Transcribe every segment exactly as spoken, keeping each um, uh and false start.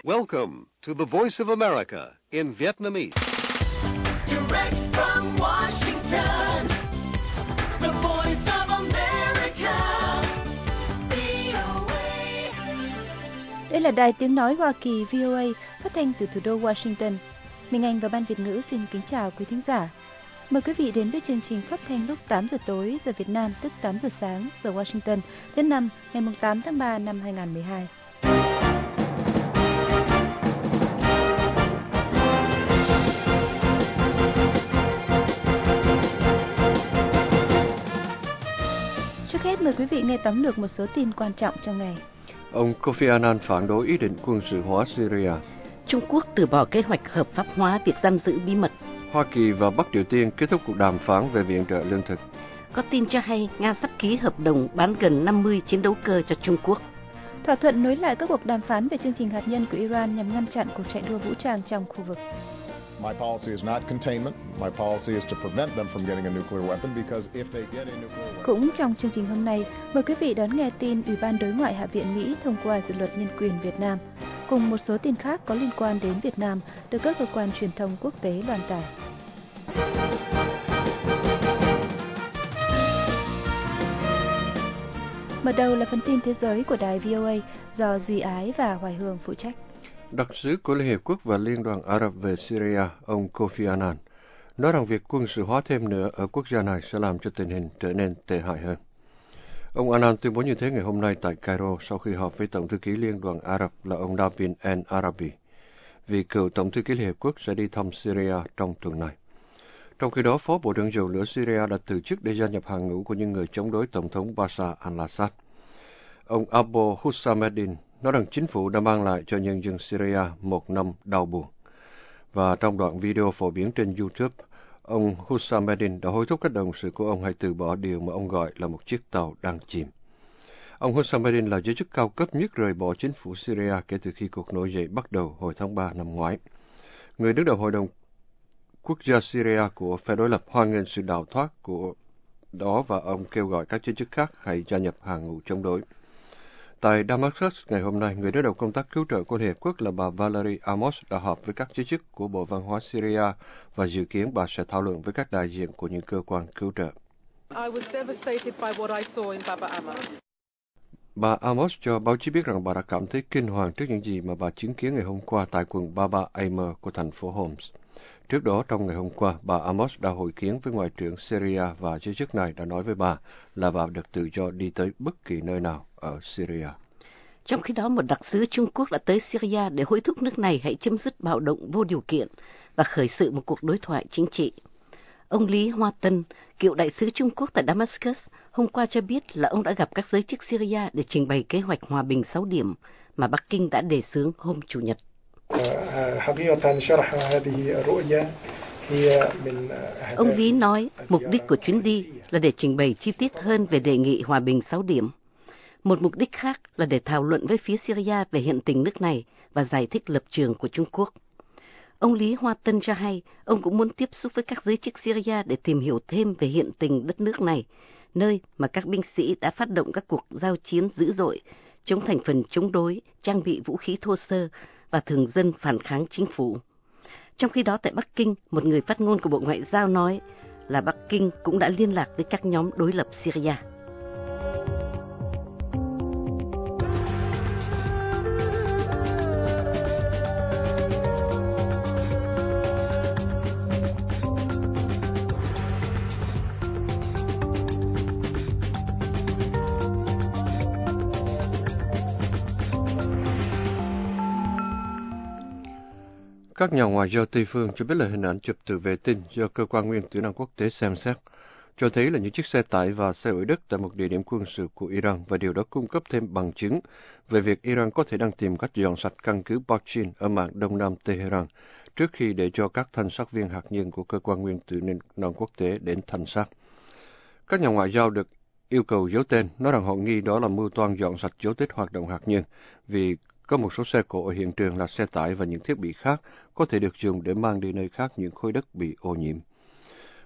Welcome to the Voice of America in Vietnamese. Direct from Washington, the Voice of America, vê o a. Đây là Đài Tiếng Nói Hoa Kỳ vê o a, phát thanh từ thủ đô Washington. Minh Anh và Ban Việt ngữ xin kính chào quý thính giả. Mời quý vị đến với chương trình phát thanh lúc tám giờ tối giờ Việt Nam, tức tám giờ sáng giờ Washington, thứ năm ngày tám tháng ba năm hai nghìn không trăm mười hai. Trước hết mời quý vị nghe tóm lược một số tin quan trọng trong ngày. Ông Kofi Annan phản đối ý định quân sự hóa Syria. Trung Quốc từ bỏ kế hoạch hợp pháp hóa việc giam giữ bí mật. Hoa Kỳ và Bắc Triều Tiên kết thúc cuộc đàm phán về viện trợ lương thực. Có tin cho hay Nga sắp ký hợp đồng bán gần năm mươi chiến đấu cơ cho Trung Quốc. Thỏa thuận nối lại các cuộc đàm phán về chương trình hạt nhân của Iran nhằm ngăn chặn cuộc chạy đua vũ trang trong khu vực. My policy is not containment. My policy is to prevent them from getting a nuclear weapon because if they get a nuclear weapon. Cũng trong chương trình hôm nay, mời quý vị đón nghe tin Ủy ban Đối ngoại Hạ viện Mỹ thông qua dự luật nhân quyền Việt Nam, cùng một số tin khác có liên quan đến Việt Nam được các cơ quan truyền thông quốc tế loan tải. Mở đầu là phần tin thế giới của đài vê o a do Duy Ái và Hoài Hương phụ trách. Đặc sứ của Liên Hiệp Quốc và Liên đoàn Ả Rập về Syria, ông Kofi Annan, nói rằng việc quân sự hóa thêm nữa ở quốc gia này sẽ làm cho tình hình trở nên tệ hại hơn. Ông Annan tuyên bố như thế ngày hôm nay tại Cairo sau khi họp với Tổng thư ký Liên đoàn Ả Rập là ông Navin al-Arabi, vì cựu Tổng thư ký Liên Hiệp Quốc sẽ đi thăm Syria trong tuần này. Trong khi đó, Phó Bộ trưởng Dầu lửa Syria đã từ chức để gia nhập hàng ngũ của những người chống đối Tổng thống Bashar al-Assad. Ông Abu Hussameddin nói rằng chính phủ đã mang lại cho nhân dân Syria một năm đau buồn. Và trong đoạn video phổ biến trên YouTube, ông Hussameddin đã hối thúc các đồng sự của ông hãy từ bỏ điều mà ông gọi là một chiếc tàu đang chìm. Ông Hussameddin là giới chức cao cấp nhất rời bỏ chính phủ Syria kể từ khi cuộc nổi dậy bắt đầu hồi tháng ba năm ngoái. Người đứng đầu Hội đồng Quốc gia Syria của phe đối lập hoan nghênh sự đào thoát của đó và ông kêu gọi các giới chức khác hãy gia nhập hàng ngũ chống đối. Tại Damascus ngày hôm nay, người đứng đầu công tác cứu trợ của Liên Hiệp Quốc là bà Valerie Amos đã họp với các giới chức của Bộ Văn hóa Syria và dự kiến bà sẽ thảo luận với các đại diện của những cơ quan cứu trợ. I was devastated by what I saw in Baba Ama. Bà Amos cho báo chí biết rằng bà đã cảm thấy kinh hoàng trước những gì mà bà chứng kiến ngày hôm qua tại quận Baba Aimer của thành phố Homs. Trước đó, trong ngày hôm qua, bà Amos đã hội kiến với Ngoại trưởng Syria và giới chức này đã nói với bà là bà được tự do đi tới bất kỳ nơi nào ở Syria. Trong khi đó, một đặc sứ Trung Quốc đã tới Syria để hối thúc nước này hãy chấm dứt bạo động vô điều kiện và khởi sự một cuộc đối thoại chính trị. Ông Lý Hoa Tân, cựu đại sứ Trung Quốc tại Damascus, hôm qua cho biết là ông đã gặp các giới chức Syria để trình bày kế hoạch hòa bình sáu điểm mà Bắc Kinh đã đề xướng hôm Chủ nhật. Ông Lý nói mục đích của chuyến đi là để trình bày chi tiết hơn về đề nghị hòa bình sáu điểm. Một mục đích khác là để thảo luận với phía Syria về hiện tình nước này và giải thích lập trường của Trung Quốc. Ông Lý Hoa Tân cho hay ông cũng muốn tiếp xúc với các giới chức Syria để tìm hiểu thêm về hiện tình đất nước này, nơi mà các binh sĩ đã phát động các cuộc giao chiến dữ dội, chống thành phần chống đối, trang bị vũ khí thô sơ và thường dân phản kháng chính phủ. Trong khi đó tại Bắc Kinh, một người phát ngôn của Bộ Ngoại giao nói là Bắc Kinh cũng đã liên lạc với các nhóm đối lập Syria. Các nhà ngoại giao Tây phương cho biết là hình ảnh chụp từ vệ tinh do Cơ quan Nguyên tử năng quốc tế xem xét, cho thấy là những chiếc xe tải và xe ủi đất tại một địa điểm quân sự của Iran, và điều đó cung cấp thêm bằng chứng về việc Iran có thể đang tìm cách dọn sạch căn cứ Bachin ở mạn đông nam Tehran trước khi để cho các thanh sát viên hạt nhân của Cơ quan Nguyên tử năng quốc tế đến thanh sát. Các nhà ngoại giao được yêu cầu giấu tên, nói rằng họ nghi đó là mưu toan dọn sạch dấu tích hoạt động hạt nhân, vì có một số xe cộ ở hiện trường là xe tải và những thiết bị khác có thể được dùng để mang đi nơi khác những khối đất bị ô nhiễm.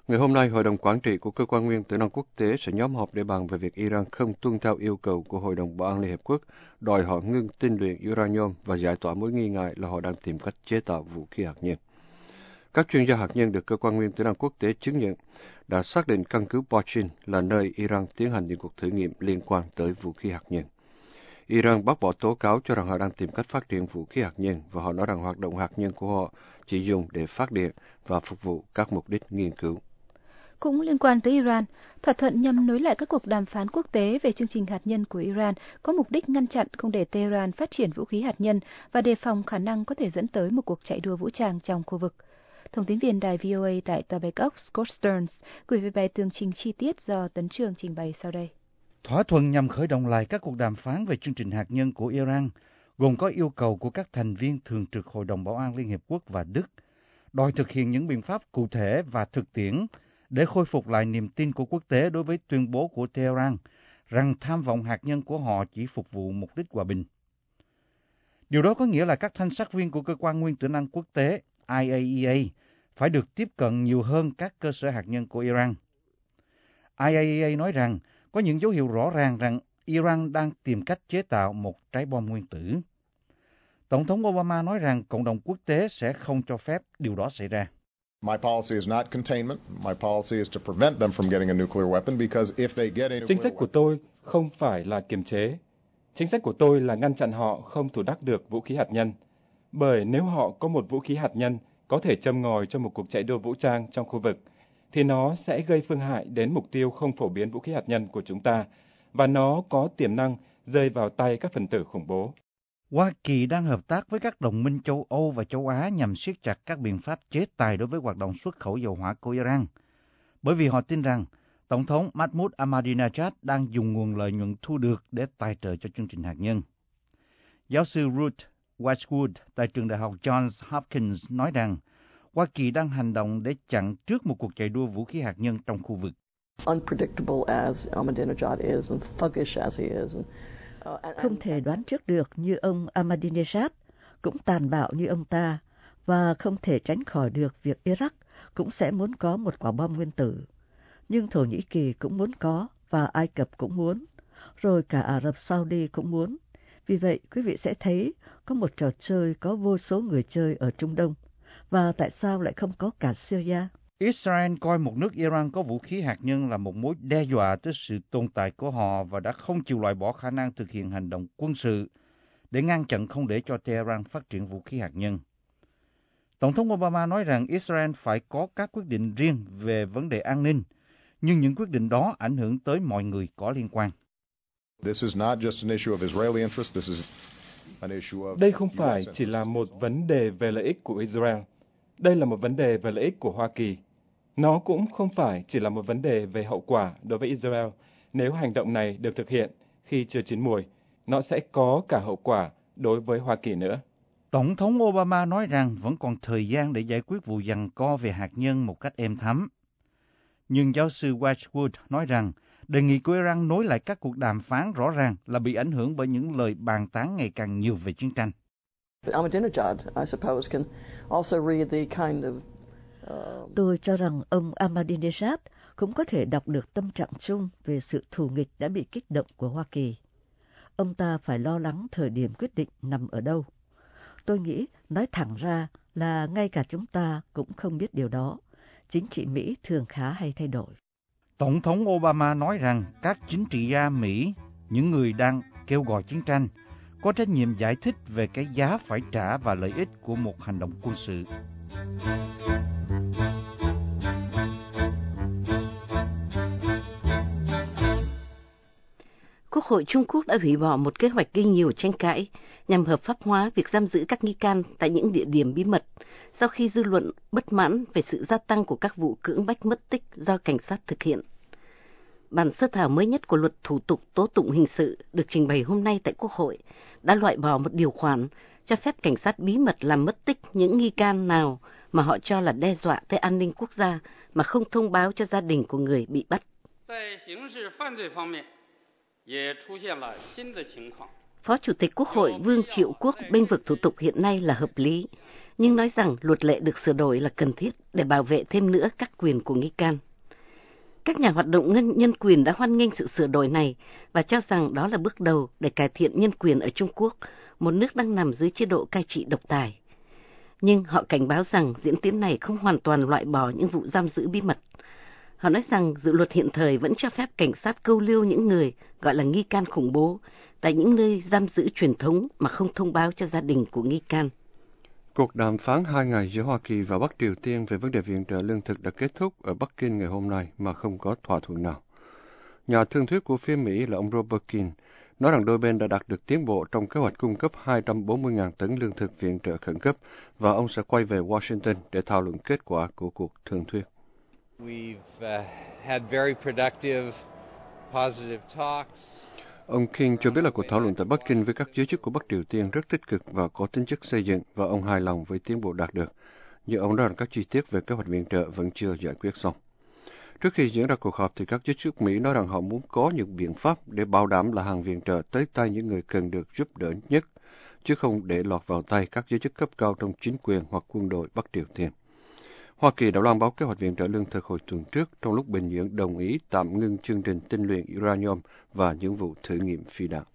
Ngày hôm nay, Hội đồng Quản trị của Cơ quan Nguyên tử năng quốc tế sẽ nhóm họp để bàn về việc Iran không tuân theo yêu cầu của Hội đồng Bảo an Liên Hiệp Quốc, đòi họ ngưng tinh luyện uranium và giải tỏa mối nghi ngại là họ đang tìm cách chế tạo vũ khí hạt nhân. Các chuyên gia hạt nhân được Cơ quan Nguyên tử năng quốc tế chứng nhận đã xác định căn cứ Pochin là nơi Iran tiến hành những cuộc thử nghiệm liên quan tới vũ khí hạt nhân. Iran bác bỏ tố cáo cho rằng họ đang tìm cách phát triển vũ khí hạt nhân và họ nói rằng hoạt động hạt nhân của họ chỉ dùng để phát điện và phục vụ các mục đích nghiên cứu. Cũng liên quan tới Iran, thỏa thuận nhằm nối lại các cuộc đàm phán quốc tế về chương trình hạt nhân của Iran có mục đích ngăn chặn không để Tehran phát triển vũ khí hạt nhân và đề phòng khả năng có thể dẫn tới một cuộc chạy đua vũ trang trong khu vực. Thông tín viên đài vê o a tại Tòa Bạch Ốc Scott Stearns gửi về bài tường trình chi tiết do Tấn Trường trình bày sau đây. Thỏa thuận nhằm khởi động lại các cuộc đàm phán về chương trình hạt nhân của Iran, gồm có yêu cầu của các thành viên thường trực Hội đồng Bảo an Liên Hiệp Quốc và Đức, đòi thực hiện những biện pháp cụ thể và thực tiễn để khôi phục lại niềm tin của quốc tế đối với tuyên bố của Tehran rằng tham vọng hạt nhân của họ chỉ phục vụ mục đích hòa bình. Điều đó có nghĩa là các thanh sát viên của Cơ quan Nguyên tử năng quốc tế I A E A phải được tiếp cận nhiều hơn các cơ sở hạt nhân của Iran. I A E A nói rằng có những dấu hiệu rõ ràng rằng Iran đang tìm cách chế tạo một trái bom nguyên tử. Tổng thống Obama nói rằng cộng đồng quốc tế sẽ không cho phép điều đó xảy ra. My policy is not containment. My policy is to prevent them from getting a nuclear weapon because if they get a nuclear Chính sách của tôi không phải là kiềm chế. Chính sách của tôi là ngăn chặn họ không thủ đắc được vũ khí hạt nhân. Bởi nếu họ có một vũ khí hạt nhân có thể châm ngòi cho một cuộc chạy đua vũ trang trong khu vực, thì nó sẽ gây phương hại đến mục tiêu không phổ biến vũ khí hạt nhân của chúng ta, và nó có tiềm năng rơi vào tay các phần tử khủng bố. Hoa Kỳ đang hợp tác với các đồng minh châu Âu và châu Á nhằm siết chặt các biện pháp chế tài đối với hoạt động xuất khẩu dầu hỏa của Iran, bởi vì họ tin rằng Tổng thống Mahmoud Ahmadinejad đang dùng nguồn lợi nhuận thu được để tài trợ cho chương trình hạt nhân. Giáo sư Ruth Westwood tại trường đại học Johns Hopkins nói rằng Hoa Kỳ đang hành động để chặn trước một cuộc chạy đua vũ khí hạt nhân trong khu vực. Unpredictable as Ahmadinejad is and thuggish as he is. Không thể đoán trước được như ông Ahmadinejad, cũng tàn bạo như ông ta, và không thể tránh khỏi được việc Iraq cũng sẽ muốn có một quả bom nguyên tử. Nhưng Thổ Nhĩ Kỳ cũng muốn có, và Ai Cập cũng muốn, rồi cả Ả Rập Saudi cũng muốn. Vì vậy, quý vị sẽ thấy có một trò chơi có vô số người chơi ở Trung Đông. Và tại sao lại không có cả Syria? Israel coi một nước Iran có vũ khí hạt nhân là một mối đe dọa tới sự tồn tại của họ và đã không chịu loại bỏ khả năng thực hiện hành động quân sự để ngăn chặn không để cho Tehran phát triển vũ khí hạt nhân. Tổng thống Obama nói rằng Israel phải có các quyết định riêng về vấn đề an ninh, nhưng những quyết định đó ảnh hưởng tới mọi người có liên quan. Đây không phải chỉ là một vấn đề về lợi ích của Israel. Đây là một vấn đề về lợi ích của Hoa Kỳ. Nó cũng không phải chỉ là một vấn đề về hậu quả đối với Israel. Nếu hành động này được thực hiện khi chưa chín mùi, nó sẽ có cả hậu quả đối với Hoa Kỳ nữa. Tổng thống Obama nói rằng vẫn còn thời gian để giải quyết vụ giằng co về hạt nhân một cách êm thấm. Nhưng giáo sư Westwood nói rằng đề nghị của Iran nối lại các cuộc đàm phán rõ ràng là bị ảnh hưởng bởi những lời bàn tán ngày càng nhiều về chiến tranh. Ahmadinejad, I suppose, can also read the kind of. Uh... Tôi cho rằng ông Ahmadinejad cũng có thể đọc được tâm trạng chung về sự thù nghịch đã bị kích động của Hoa Kỳ. Ông ta phải lo lắng thời điểm quyết định nằm ở đâu. Tôi nghĩ nói thẳng ra là ngay cả chúng ta cũng không biết điều đó. Chính trị Mỹ thường khá hay thay đổi. Tổng thống Obama nói rằng các chính trị gia Mỹ, những người đang kêu gọi chiến tranh, có trách nhiệm giải thích về cái giá phải trả và lợi ích của một hành động quân sự. Quốc hội Trung Quốc đã hủy bỏ một kế hoạch gây nhiều tranh cãi nhằm hợp pháp hóa việc giam giữ các nghi can tại những địa điểm bí mật, sau khi dư luận bất mãn về sự gia tăng của các vụ cưỡng bách mất tích do cảnh sát thực hiện. Bản sơ thảo mới nhất của luật thủ tục tố tụng hình sự được trình bày hôm nay tại Quốc hội đã loại bỏ một điều khoản cho phép cảnh sát bí mật làm mất tích những nghi can nào mà họ cho là đe dọa tới an ninh quốc gia mà không thông báo cho gia đình của người bị bắt. Phó Chủ tịch Quốc hội Vương Triệu Quốc bênh vực thủ tục hiện nay là hợp lý, nhưng nói rằng luật lệ được sửa đổi là cần thiết để bảo vệ thêm nữa các quyền của nghi can. Các nhà hoạt động nhân, nhân quyền đã hoan nghênh sự sửa đổi này và cho rằng đó là bước đầu để cải thiện nhân quyền ở Trung Quốc, một nước đang nằm dưới chế độ cai trị độc tài. Nhưng họ cảnh báo rằng diễn tiến này không hoàn toàn loại bỏ những vụ giam giữ bí mật. Họ nói rằng dự luật hiện thời vẫn cho phép cảnh sát câu lưu những người gọi là nghi can khủng bố tại những nơi giam giữ truyền thống mà không thông báo cho gia đình của nghi can. Cuộc đàm phán hai ngày giữa Hoa Kỳ và Bắc Triều Tiên về vấn đề viện trợ lương thực đã kết thúc ở Bắc Kinh ngày hôm nay mà không có thỏa thuận nào. Nhà thương thuyết của phía Mỹ là ông Robert Keane nói rằng đôi bên đã đạt được tiến bộ trong kế hoạch cung cấp hai trăm bốn mươi nghìn tấn lương thực viện trợ khẩn cấp và ông sẽ quay về Washington để thảo luận kết quả của cuộc thương thuyết. We've uh, had very productive, positive talks. Ông King cho biết là cuộc thảo luận tại Bắc Kinh với các giới chức của Bắc Triều Tiên rất tích cực và có tính chất xây dựng và ông hài lòng với tiến bộ đạt được. Nhưng ông nói rằng các chi tiết về kế hoạch viện trợ vẫn chưa giải quyết xong. Trước khi diễn ra cuộc họp thì các giới chức Mỹ nói rằng họ muốn có những biện pháp để bảo đảm là hàng viện trợ tới tay những người cần được giúp đỡ nhất, chứ không để lọt vào tay các giới chức cấp cao trong chính quyền hoặc quân đội Bắc Triều Tiên. Hoa Kỳ đã loan báo kế hoạch viện trợ lương thực hồi tuần trước trong lúc Bình Nhưỡng đồng ý tạm ngưng chương trình tinh luyện uranium và những vụ thử nghiệm phi đạn.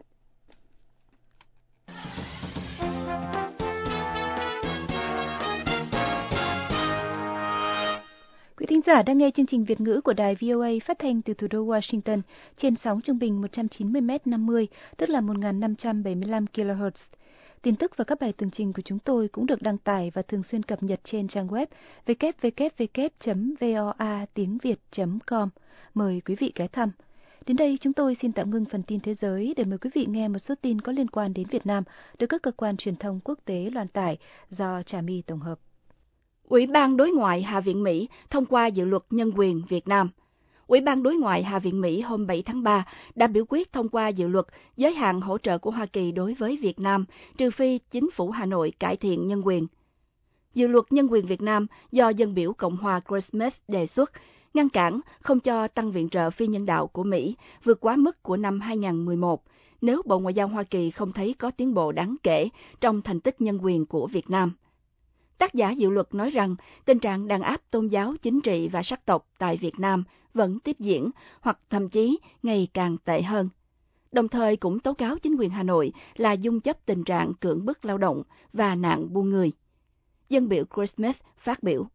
Quý thính giả đang nghe chương trình Việt ngữ của đài vê o a phát thanh từ thủ đô Washington trên sóng trung bình một trăm chín mươi mét năm mươi, tức là một nghìn năm trăm bảy mươi lăm ki lô héc. Tin tức và các bài tường trình của chúng tôi cũng được đăng tải và thường xuyên cập nhật trên trang web w w w chấm voa tiếng việt chấm com. Mời quý vị ghé thăm. Đến đây chúng tôi xin tạm ngưng phần tin thế giới để mời quý vị nghe một số tin có liên quan đến Việt Nam được các cơ quan truyền thông quốc tế loan tải do Trà My tổng hợp. Ủy ban Đối ngoại Hạ viện Mỹ thông qua dự luật nhân quyền Việt Nam. Ủy ban Đối ngoại Hạ viện Mỹ hôm bảy tháng ba đã biểu quyết thông qua dự luật giới hạn hỗ trợ của Hoa Kỳ đối với Việt Nam, trừ phi chính phủ Hà Nội cải thiện nhân quyền. Dự luật nhân quyền Việt Nam do dân biểu Cộng hòa Chris Smith đề xuất ngăn cản không cho tăng viện trợ phi nhân đạo của Mỹ vượt quá mức của năm hai nghìn không trăm mười một nếu Bộ Ngoại giao Hoa Kỳ không thấy có tiến bộ đáng kể trong thành tích nhân quyền của Việt Nam. Tác giả dự luật nói rằng tình trạng đàn áp tôn giáo, chính trị và sắc tộc tại Việt Nam vẫn tiếp diễn hoặc thậm chí ngày càng tệ hơn. Đồng thời cũng tố cáo chính quyền Hà Nội là dung chấp tình trạng cưỡng bức lao động và nạn buôn người. Dân biểu Chris Smith phát biểu.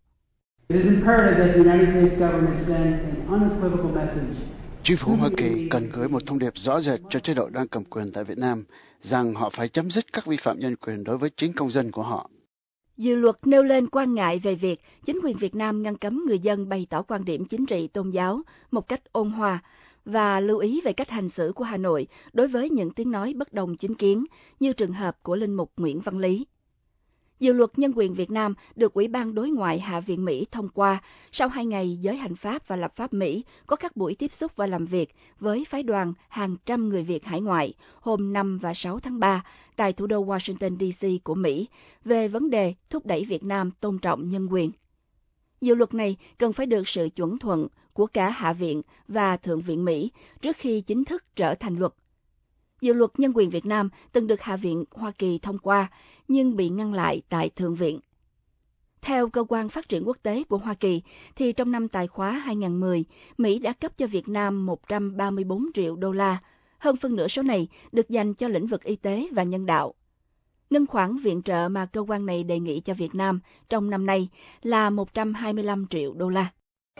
Chính phủ Hoa Kỳ cần gửi một thông điệp rõ rệt cho chế độ đang cầm quyền tại Việt Nam rằng họ phải chấm dứt các vi phạm nhân quyền đối với chính công dân của họ. Dự luật nêu lên quan ngại về việc chính quyền Việt Nam ngăn cấm người dân bày tỏ quan điểm chính trị tôn giáo một cách ôn hòa và lưu ý về cách hành xử của Hà Nội đối với những tiếng nói bất đồng chính kiến như trường hợp của linh mục Nguyễn Văn Lý. Dự luật nhân quyền Việt Nam được Ủy ban Đối ngoại Hạ viện Mỹ thông qua sau hai ngày giới hành pháp và lập pháp Mỹ có các buổi tiếp xúc và làm việc với phái đoàn hàng trăm người Việt hải ngoại hôm năm và sáu tháng ba tại thủ đô Washington đê xê của Mỹ về vấn đề thúc đẩy Việt Nam tôn trọng nhân quyền. Dự luật này cần phải được sự chuẩn thuận của cả Hạ viện và Thượng viện Mỹ trước khi chính thức trở thành luật. Dự luật nhân quyền Việt Nam từng được Hạ viện Hoa Kỳ thông qua, nhưng bị ngăn lại tại Thượng viện. Theo Cơ quan Phát triển Quốc tế của Hoa Kỳ, thì trong năm tài khóa hai nghìn không trăm mười, Mỹ đã cấp cho Việt Nam một trăm ba mươi bốn triệu đô la, hơn phân nửa số này được dành cho lĩnh vực y tế và nhân đạo. Ngân khoản viện trợ mà cơ quan này đề nghị cho Việt Nam trong năm nay là một trăm hai mươi lăm triệu đô la.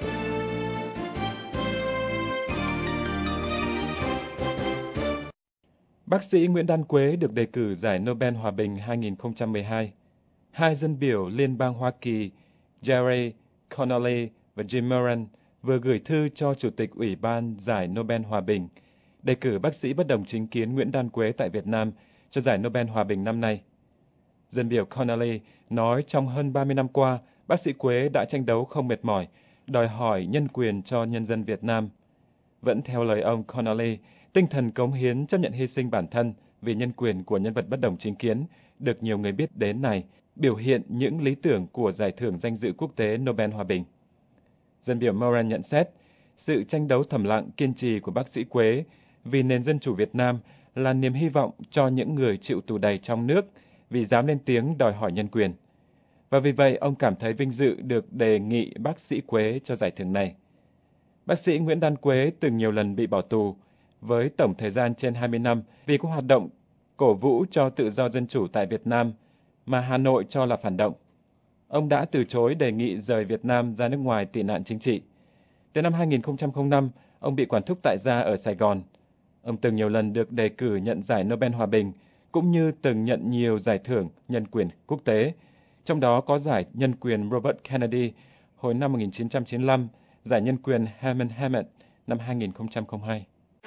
Bác sĩ Nguyễn Đan Quế được đề cử giải Nobel Hòa bình hai nghìn không trăm mười hai. Hai dân biểu Liên bang Hoa Kỳ Jerry Connolly và Jim Moran vừa gửi thư cho Chủ tịch Ủy ban giải Nobel Hòa bình, đề cử bác sĩ bất đồng chính kiến Nguyễn Đan Quế tại Việt Nam cho giải Nobel Hòa bình năm nay. Dân biểu Connolly nói trong hơn ba mươi năm qua, bác sĩ Quế đã tranh đấu không mệt mỏi, đòi hỏi nhân quyền cho nhân dân Việt Nam. Vẫn theo lời ông Connolly, tinh thần cống hiến chấp nhận hy sinh bản thân vì nhân quyền của nhân vật bất đồng chính kiến được nhiều người biết đến này biểu hiện những lý tưởng của giải thưởng danh dự quốc tế Nobel Hòa bình. Dân biểu Moran nhận xét, sự tranh đấu thầm lặng kiên trì của bác sĩ Quế vì nền dân chủ Việt Nam là niềm hy vọng cho những người chịu tù đầy trong nước vì dám lên tiếng đòi hỏi nhân quyền. Và vì vậy, ông cảm thấy vinh dự được đề nghị bác sĩ Quế cho giải thưởng này. Bác sĩ Nguyễn Đan Quế từng nhiều lần bị bỏ tù, với tổng thời gian trên hai mươi năm vì các hoạt động cổ vũ cho tự do dân chủ tại Việt Nam mà Hà Nội cho là phản động. Ông đã từ chối đề nghị rời Việt Nam ra nước ngoài tị nạn chính trị. Tới năm hai nghìn không trăm lẻ năm, ông bị quản thúc tại gia ở Sài Gòn. Ông từng nhiều lần được đề cử nhận giải Nobel Hòa bình, cũng như từng nhận nhiều giải thưởng nhân quyền quốc tế, trong đó có giải nhân quyền Robert Kennedy hồi năm một nghìn chín trăm chín mươi lăm, giải nhân quyền Herman Hermit năm hai nghìn không trăm lẻ hai.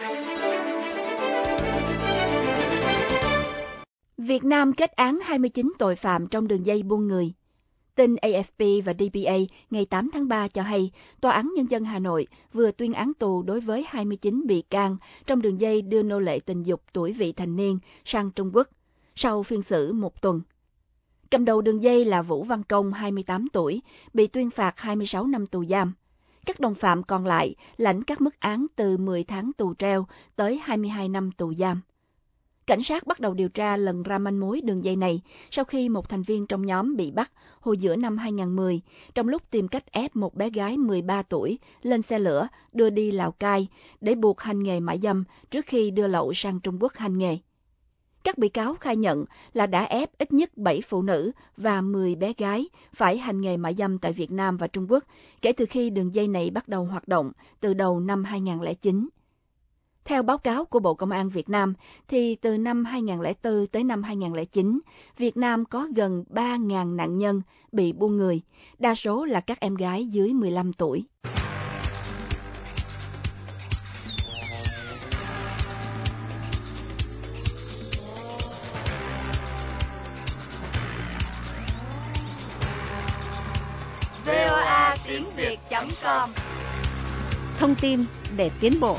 Việt Nam kết án hai mươi chín tội phạm trong đường dây buôn người. Tin A F P và D P A ngày tám tháng ba cho hay, Tòa án Nhân dân Hà Nội vừa tuyên án tù đối với hai mươi chín bị can trong đường dây đưa nô lệ tình dục tuổi vị thành niên sang Trung Quốc, sau phiên xử một tuần. Cầm đầu đường dây là Vũ Văn Công, hai mươi tám tuổi, bị tuyên phạt hai mươi sáu năm tù giam. Các đồng phạm còn lại lãnh các mức án từ mười tháng tù treo tới hai mươi hai năm tù giam. Cảnh sát bắt đầu điều tra lần ra manh mối đường dây này sau khi một thành viên trong nhóm bị bắt hồi giữa năm hai nghìn không trăm mười, trong lúc tìm cách ép một bé gái mười ba tuổi lên xe lửa đưa đi Lào Cai để buộc hành nghề mại dâm trước khi đưa lậu sang Trung Quốc hành nghề. Các bị cáo khai nhận là đã ép ít nhất bảy phụ nữ và mười bé gái phải hành nghề mại dâm tại Việt Nam và Trung Quốc kể từ khi đường dây này bắt đầu hoạt động từ đầu năm hai nghìn không trăm lẻ chín. Theo báo cáo của Bộ Công an Việt Nam, thì từ năm hai nghìn không trăm lẻ bốn tới năm hai nghìn không trăm lẻ chín, Việt Nam có gần ba nghìn nạn nhân bị buôn người, đa số là các em gái dưới mười lăm tuổi. vê o a tiếng việt chấm com. Thông tin để tiến bộ.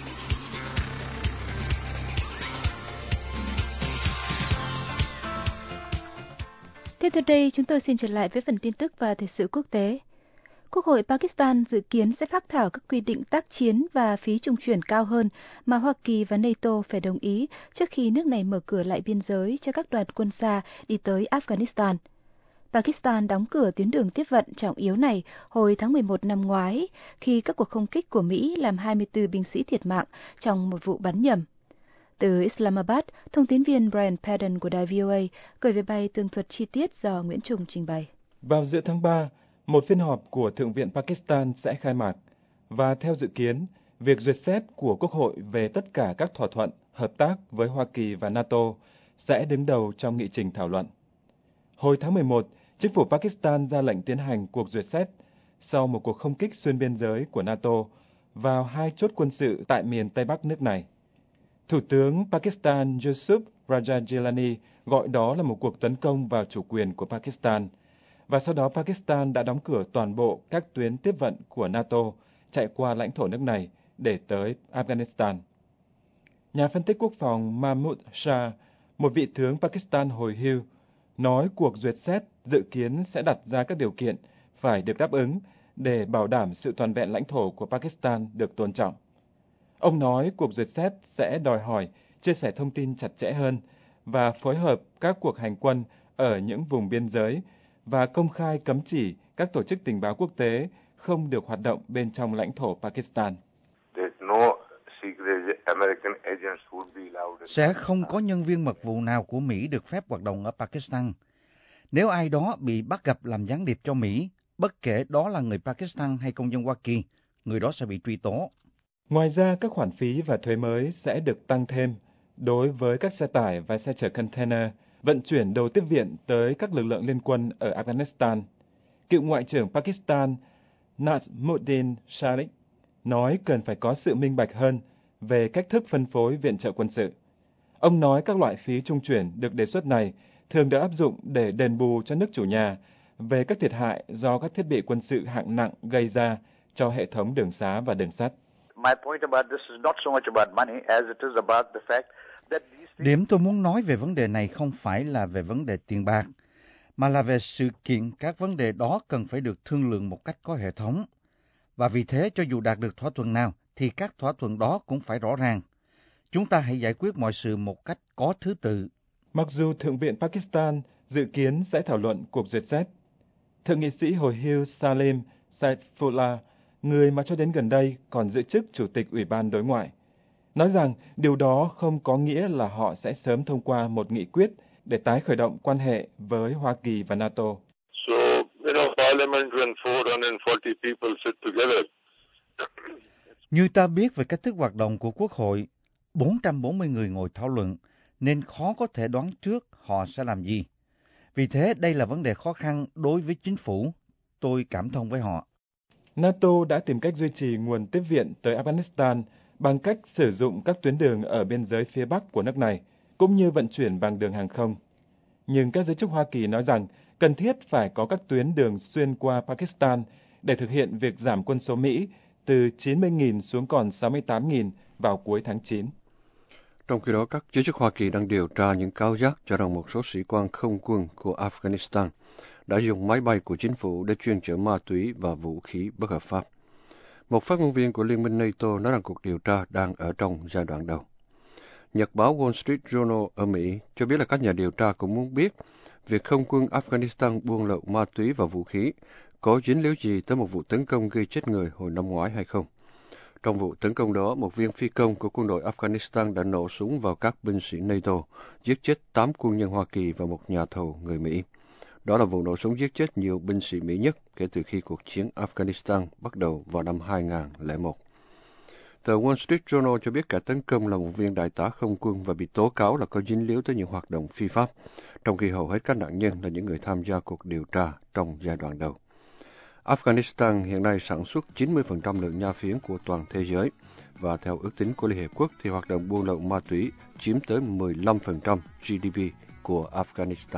Tiếp theo đây, chúng tôi xin trở lại với phần tin tức và thời sự quốc tế. Quốc hội Pakistan dự kiến sẽ phác thảo các quy định tác chiến và phí trung chuyển cao hơn mà Hoa Kỳ và NATO phải đồng ý trước khi nước này mở cửa lại biên giới cho các đoàn quân xa đi tới Afghanistan. Pakistan đóng cửa tuyến đường tiếp vận trọng yếu này hồi tháng mười một năm ngoái, khi các cuộc không kích của Mỹ làm hai mươi tư binh sĩ thiệt mạng trong một vụ bắn nhầm. Từ Islamabad, thông tín viên Brian Padden của đài vê o a gửi về bài tường thuật chi tiết do Nguyễn Trung trình bày. Vào giữa tháng ba, một phiên họp của Thượng viện Pakistan sẽ khai mạc, và theo dự kiến, việc duyệt xét của Quốc hội về tất cả các thỏa thuận hợp tác với Hoa Kỳ và NATO sẽ đứng đầu trong nghị trình thảo luận. Hồi tháng mười một, chính phủ Pakistan ra lệnh tiến hành cuộc duyệt xét sau một cuộc không kích xuyên biên giới của NATO vào hai chốt quân sự tại miền Tây Bắc nước này. Thủ tướng Pakistan Yusuf Raja Gilani gọi đó là một cuộc tấn công vào chủ quyền của Pakistan, và sau đó Pakistan đã đóng cửa toàn bộ các tuyến tiếp vận của NATO chạy qua lãnh thổ nước này để tới Afghanistan. Nhà phân tích quốc phòng Mahmood Shah, một vị tướng Pakistan hồi hưu, nói cuộc duyệt xét dự kiến sẽ đặt ra các điều kiện phải được đáp ứng để bảo đảm sự toàn vẹn lãnh thổ của Pakistan được tôn trọng. Ông nói cuộc duyệt xét sẽ đòi hỏi chia sẻ thông tin chặt chẽ hơn và phối hợp các cuộc hành quân ở những vùng biên giới và công khai cấm chỉ các tổ chức tình báo quốc tế không được hoạt động bên trong lãnh thổ Pakistan. Sẽ không có nhân viên mật vụ nào của Mỹ được phép hoạt động ở Pakistan. Nếu ai đó bị bắt gặp làm gián điệp cho Mỹ, bất kể đó là người Pakistan hay công dân Hoa Kỳ, người đó sẽ bị truy tố. Ngoài ra, các khoản phí và thuế mới sẽ được tăng thêm đối với các xe tải và xe chở container vận chuyển đồ tiếp viện tới các lực lượng liên quân ở Afghanistan. Cựu Ngoại trưởng Pakistan Nazimuddin Shariq nói cần phải có sự minh bạch hơn về cách thức phân phối viện trợ quân sự. Ông nói các loại phí trung chuyển được đề xuất này thường được áp dụng để đền bù cho nước chủ nhà về các thiệt hại do các thiết bị quân sự hạng nặng gây ra cho hệ thống đường xá và đường sắt. Điểm tôi muốn nói về vấn đề này không phải là về vấn đề tiền bạc, mà là về sự kiện các vấn đề đó cần phải được thương lượng một cách có hệ thống. Và vì thế, cho dù đạt được thỏa thuận nào, thì các thỏa thuận đó cũng phải rõ ràng. Chúng ta hãy giải quyết mọi sự một cách có thứ tự. Mặc dù Thượng viện Pakistan dự kiến sẽ thảo luận cuộc duyệt xét, Thượng nghị sĩ hồi hưu Salim Saifullah, người mà cho đến gần đây còn giữ chức Chủ tịch Ủy ban Đối ngoại, nói rằng điều đó không có nghĩa là họ sẽ sớm thông qua một nghị quyết để tái khởi động quan hệ với Hoa Kỳ và NATO. So, you know, Parliament when four hundred forty people sit together. Như ta biết về cách thức hoạt động của Quốc hội, bốn trăm bốn mươi người ngồi thảo luận, nên khó có thể đoán trước họ sẽ làm gì. Vì thế, đây là vấn đề khó khăn đối với chính phủ. Tôi cảm thông với họ. NATO đã tìm cách duy trì nguồn tiếp viện tới Afghanistan bằng cách sử dụng các tuyến đường ở biên giới phía Bắc của nước này, cũng như vận chuyển bằng đường hàng không. Nhưng các giới chức Hoa Kỳ nói rằng cần thiết phải có các tuyến đường xuyên qua Pakistan để thực hiện việc giảm quân số Mỹ từ chín mươi nghìn xuống còn sáu mươi tám nghìn vào cuối tháng chín. Trong khi đó, các giới chức Hoa Kỳ đang điều tra những cáo giác cho rằng một số sĩ quan không quân của Afghanistan đã dùng máy bay của chính phủ để chuyên chở ma túy và vũ khí bất hợp pháp. Một phát ngôn viên của Liên minh NATO nói rằng cuộc điều tra đang ở trong giai đoạn đầu. Nhật báo Wall Street Journal ở Mỹ cho biết là các nhà điều tra cũng muốn biết việc không quân Afghanistan buôn lậu ma túy và vũ khí có dính líu gì tới một vụ tấn công gây chết người hồi năm ngoái hay không. Trong vụ tấn công đó, một viên phi công của quân đội Afghanistan đã nổ súng vào các binh sĩ NATO, giết chết tám quân nhân Hoa Kỳ và một nhà thầu người Mỹ. Đó là vụ nổ súng giết chết nhiều binh sĩ Mỹ nhất kể từ khi cuộc chiến Afghanistan bắt đầu vào năm hai nghìn không trăm lẻ một. Tờ Wall Street Journal cho biết kẻ tấn công là một viên đại tá không quân và bị tố cáo là có dính líu tới những hoạt động phi pháp, trong khi hầu hết các nạn nhân là những người tham gia cuộc điều tra trong giai đoạn đầu. Afghanistan hiện nay sản xuất chín mươi phần trăm lượng nha phiến của toàn thế giới, và theo ước tính của Liên Hiệp Quốc thì hoạt động buôn lậu ma túy chiếm tới mười lăm phần trăm giê đê pê của Afghanistan.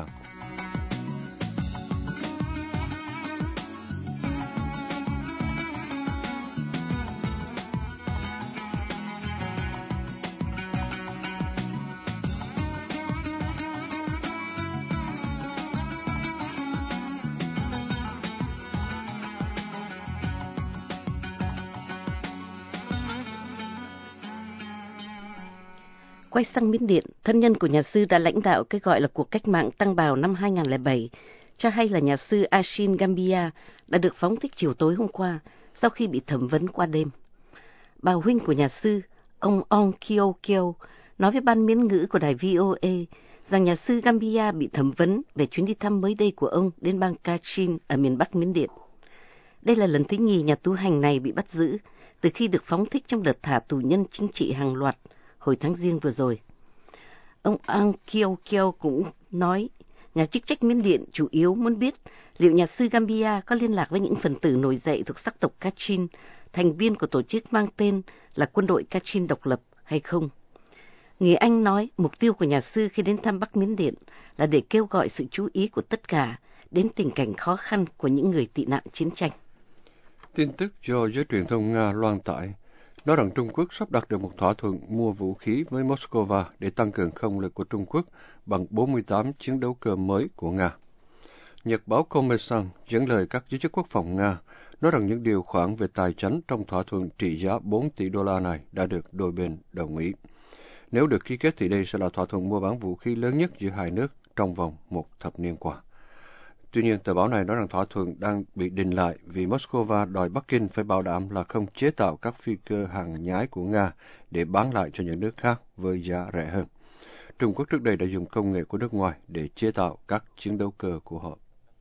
Quay sang Miến Điện, thân nhân của nhà sư đã lãnh đạo cái gọi là cuộc cách mạng Tăng Bào năm hai nghìn không trăm lẻ bảy, cho hay là nhà sư Ashin Gambia đã được phóng thích chiều tối hôm qua sau khi bị thẩm vấn qua đêm. Bà huynh của nhà sư, ông Ong Kyo Kyo, nói với ban miến ngữ của đài vê o a rằng nhà sư Gambia bị thẩm vấn về chuyến đi thăm mới đây của ông đến bang Kachin ở miền Bắc Miến Điện. Đây là lần thứ nhì nhà tu hành này bị bắt giữ từ khi được phóng thích trong đợt thả tù nhân chính trị hàng loạt hồi tháng Giêng vừa rồi. Ông Ang Kyo Kyo cũng nói nhà chức trách Miến Điện chủ yếu muốn biết liệu nhà sư Gambia có liên lạc với những phần tử nổi dậy thuộc sắc tộc Kachin, thành viên của tổ chức mang tên là Quân đội Kachin độc lập hay không. Người Anh nói mục tiêu của nhà sư khi đến thăm Bắc Miến Điện là để kêu gọi sự chú ý của tất cả đến tình cảnh khó khăn của những người tị nạn chiến tranh. Tin tức do giới truyền thông Nga loan tải nói rằng Trung Quốc sắp đạt được một thỏa thuận mua vũ khí với Moscow để tăng cường không lực của Trung Quốc bằng bốn mươi tám chiến đấu cơ mới của Nga. Nhật báo Kommersant dẫn lời các giới chức quốc phòng Nga nói rằng những điều khoản về tài chính trong thỏa thuận trị giá bốn tỷ đô la này đã được đôi bên đồng ý. Nếu được ký kết thì đây sẽ là thỏa thuận mua bán vũ khí lớn nhất giữa hai nước trong vòng một thập niên qua. Tuy nhiên, tờ báo này nói rằng thỏa thuận đang bị đình lại vì Moscow đòi Bắc Kinh phải bảo đảm là không chế tạo các phi cơ hàng nhái của Nga để bán lại cho những nước khác với giá rẻ hơn. Trung Quốc trước đây đã dùng công nghệ của nước ngoài để chế tạo các chiến đấu cơ của họ.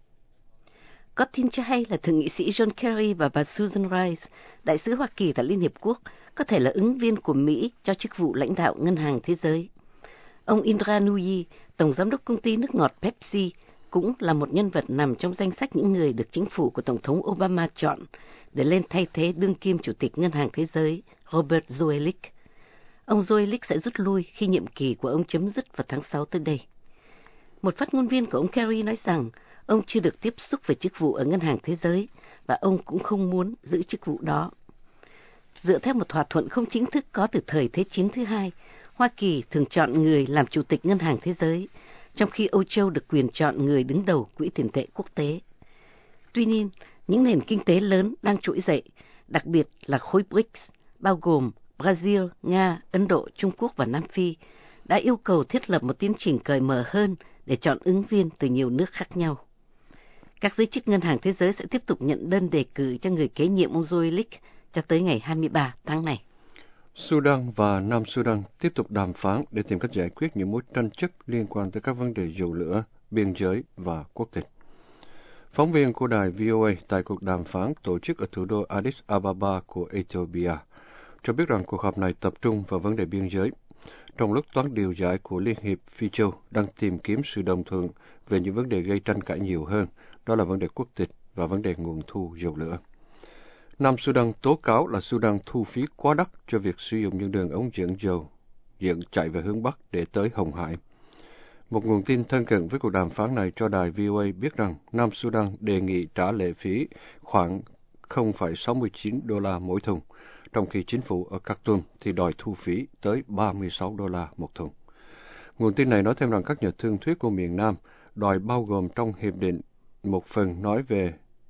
Có tin cho hay là Thượng nghị sĩ John Kerry và bà Susan Rice, đại sứ Hoa Kỳ tại Liên Hiệp Quốc, có thể là ứng viên của Mỹ cho chức vụ lãnh đạo Ngân hàng Thế giới. Ông Indra Nooyi, tổng giám đốc công ty nước ngọt Pepsi, cũng là một nhân vật nằm trong danh sách những người được chính phủ của Tổng thống Obama chọn để lên thay thế đương kim Chủ tịch Ngân hàng Thế giới Robert Zoellick. Ông Zoellick sẽ rút lui khi nhiệm kỳ của ông chấm dứt vào tháng sáu tới đây. Một phát ngôn viên của ông Kerry nói rằng ông chưa được tiếp xúc về chức vụ ở Ngân hàng Thế giới và ông cũng không muốn giữ chức vụ đó. Dựa theo một thỏa thuận không chính thức có từ thời Thế chiến thứ hai, Hoa Kỳ thường chọn người làm Chủ tịch Ngân hàng Thế giới, trong khi Âu Châu được quyền chọn người đứng đầu Quỹ tiền tệ quốc tế. Tuy nhiên, những nền kinh tế lớn đang trỗi dậy, đặc biệt là khối bê rê i xê, bao gồm Brazil, Nga, Ấn Độ, Trung Quốc và Nam Phi đã yêu cầu thiết lập một tiến trình cởi mở hơn để chọn ứng viên từ nhiều nước khác nhau. Các giới chức Ngân hàng Thế giới sẽ tiếp tục nhận đơn đề cử cho người kế nhiệm ông Zoelik cho tới ngày hai mươi ba tháng này. Sudan và Nam Sudan tiếp tục đàm phán để tìm cách giải quyết những mối tranh chấp liên quan tới các vấn đề dầu lửa, biên giới và quốc tịch. Phóng viên của đài vê o a tại cuộc đàm phán tổ chức ở thủ đô Addis Ababa của Ethiopia cho biết rằng cuộc họp này tập trung vào vấn đề biên giới, trong lúc toán điều giải của Liên hiệp Phi Châu đang tìm kiếm sự đồng thuận về những vấn đề gây tranh cãi nhiều hơn, đó là vấn đề quốc tịch và vấn đề nguồn thu dầu lửa. Nam Sudan tố cáo là Sudan thu phí quá đắt cho việc sử dụng những đường ống dẫn dầu dẫn chạy về hướng Bắc để tới Hồng Hải. Một nguồn tin thân cận với cuộc đàm phán này cho đài vê o a biết rằng Nam Sudan đề nghị trả lệ phí khoảng không phẩy sáu mươi chín đô la mỗi thùng, trong khi chính phủ ở Khartoum thì đòi thu phí tới ba mươi sáu đô la một thùng. Nguồn tin này nói thêm rằng các nhà thương thuyết của miền Nam đòi bao gồm trong hiệp định một phần nói về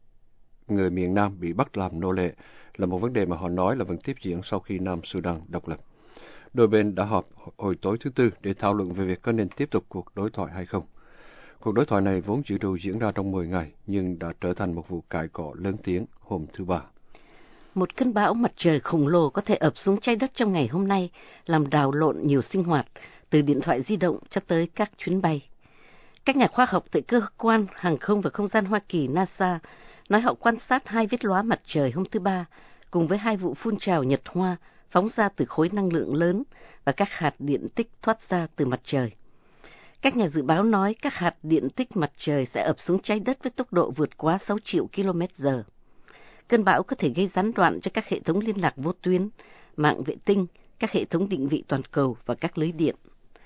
người miền Nam bị bắt làm nô lệ, là một vấn đề mà họ nói là vẫn tiếp diễn sau khi Nam Sudan độc lập. Đôi bên đã họp hồi tối thứ Tư để thảo luận về việc có nên tiếp tục cuộc đối thoại hay không. Cuộc đối thoại này vốn dự trù diễn ra trong mười ngày, nhưng đã trở thành một vụ cãi cọ lớn tiếng hôm thứ Ba. Một cơn bão mặt trời khổng lồ có thể ập xuống trái đất trong ngày hôm nay, làm đảo lộn nhiều sinh hoạt, từ điện thoại di động cho tới các chuyến bay. Các nhà khoa học tại Cơ quan Hàng không và Không gian Hoa Kỳ NASA nói họ quan sát hai vết lóa mặt trời hôm thứ Ba, cùng với hai vụ phun trào nhật hoa phóng ra từ khối năng lượng lớn và các hạt điện tích thoát ra từ mặt trời. Các nhà dự báo nói các hạt điện tích mặt trời sẽ ập xuống trái đất với tốc độ vượt quá sáu triệu ki lô mét giờ. Cơn bão có thể gây gián đoạn cho các hệ thống liên lạc vô tuyến, mạng vệ tinh, các hệ thống định vị toàn cầu và các lưới điện.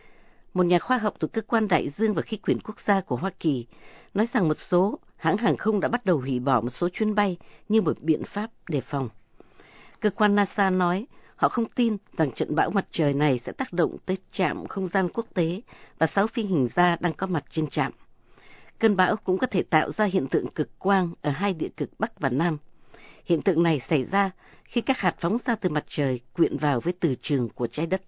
Một nhà khoa học từ Cơ quan Đại dương và Khí quyển Quốc gia của Hoa Kỳ nói rằng một số hãng hàng không đã bắt đầu hủy bỏ một số chuyến bay như một biện pháp đề phòng. Cơ quan NASA nói họ không tin rằng trận bão mặt trời này sẽ tác động tới trạm không gian quốc tế và sáu phi hành gia đang có mặt trên trạm. Cơn bão cũng có thể tạo ra hiện tượng cực quang ở hai địa cực Bắc và Nam. Hiện tượng này xảy ra khi các hạt phóng ra từ mặt trời quyện vào với từ trường của trái đất.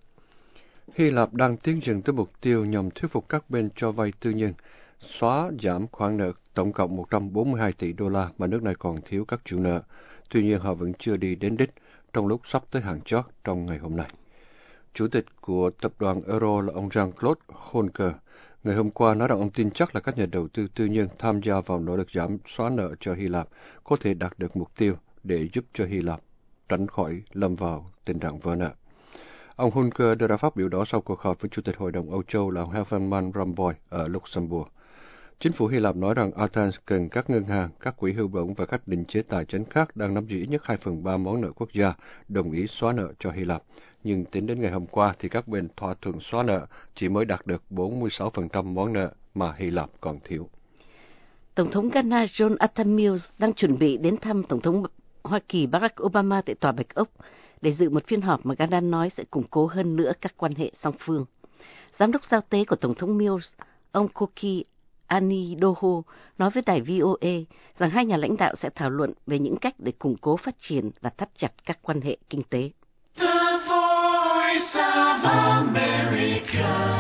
Hy Lạp đang tiến dần tới mục tiêu nhằm thuyết phục các bên cho vay tư nhân xóa giảm khoản nợ tổng cộng một trăm bốn mươi hai tỷ đô la mà nước này còn thiếu các chủ nợ. Tuy nhiên họ vẫn chưa đi đến đích trong lúc sắp tới hàng chót trong ngày hôm nay. Chủ tịch của tập đoàn Euro là ông Jean-Claude Juncker ngày hôm qua nói rằng ông tin chắc là các nhà đầu tư tư nhân tham gia vào nỗ lực giảm xóa nợ cho Hy Lạp có thể đạt được mục tiêu để giúp cho Hy Lạp tránh khỏi lâm vào tình trạng vỡ nợ. Ông Juncker đưa ra phát biểu đó sau cuộc họp với Chủ tịch Hội đồng Âu Châu là ông Herman Van Rompuy ở Luxembourg. Chính phủ Hy Lạp nói rằng Athens cần các ngân hàng, các quỹ hưu bổng và các định chế tài chính khác đang nắm giữ ít nhất hai phần ba món nợ quốc gia đồng ý xóa nợ cho Hy Lạp. Nhưng tính đến ngày hôm qua thì các bên thỏa thuận xóa nợ chỉ mới đạt được bốn mươi sáu phần trăm món nợ mà Hy Lạp còn thiếu. Tổng thống Ghana Jonathan Mills đang chuẩn bị đến thăm Tổng thống Hoa Kỳ Barack Obama tại Tòa Bạch Ốc để dự một phiên họp mà Ghana nói sẽ củng cố hơn nữa các quan hệ song phương. Giám đốc giao tế của Tổng thống Mills, ông Koki Anidoho, nói với đài vê o a rằng hai nhà lãnh đạo sẽ thảo luận về những cách để củng cố phát triển và thắt chặt các quan hệ kinh tế. The Voice of America.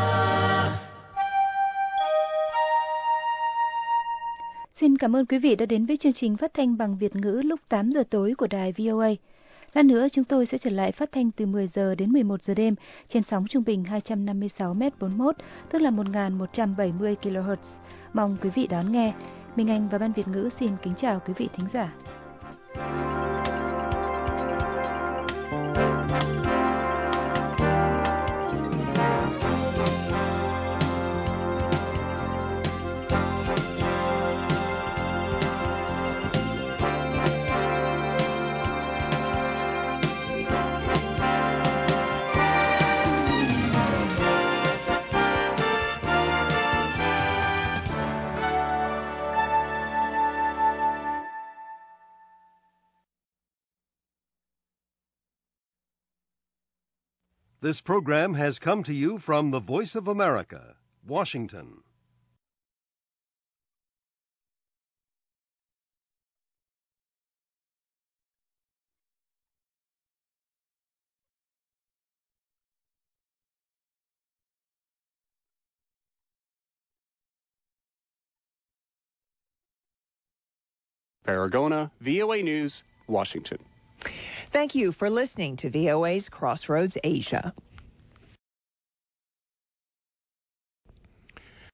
Xin cảm ơn quý vị đã đến với chương trình phát thanh bằng Việt ngữ lúc tám giờ tối của đài vê o a. Lát nữa chúng tôi sẽ trở lại phát thanh từ mười giờ đến mười một giờ đêm trên sóng trung bình hai trăm năm mươi sáu mét bốn mươi mốt, tức là một nghìn một trăm bảy mươi ki lô héc. Mong quý vị đón nghe. Minh Anh và Ban Việt ngữ xin kính chào quý vị thính giả. This program has come to you from the Voice of America, Washington. Baragona, V O A News, Washington. Thank you for listening to V O A's Crossroads Asia.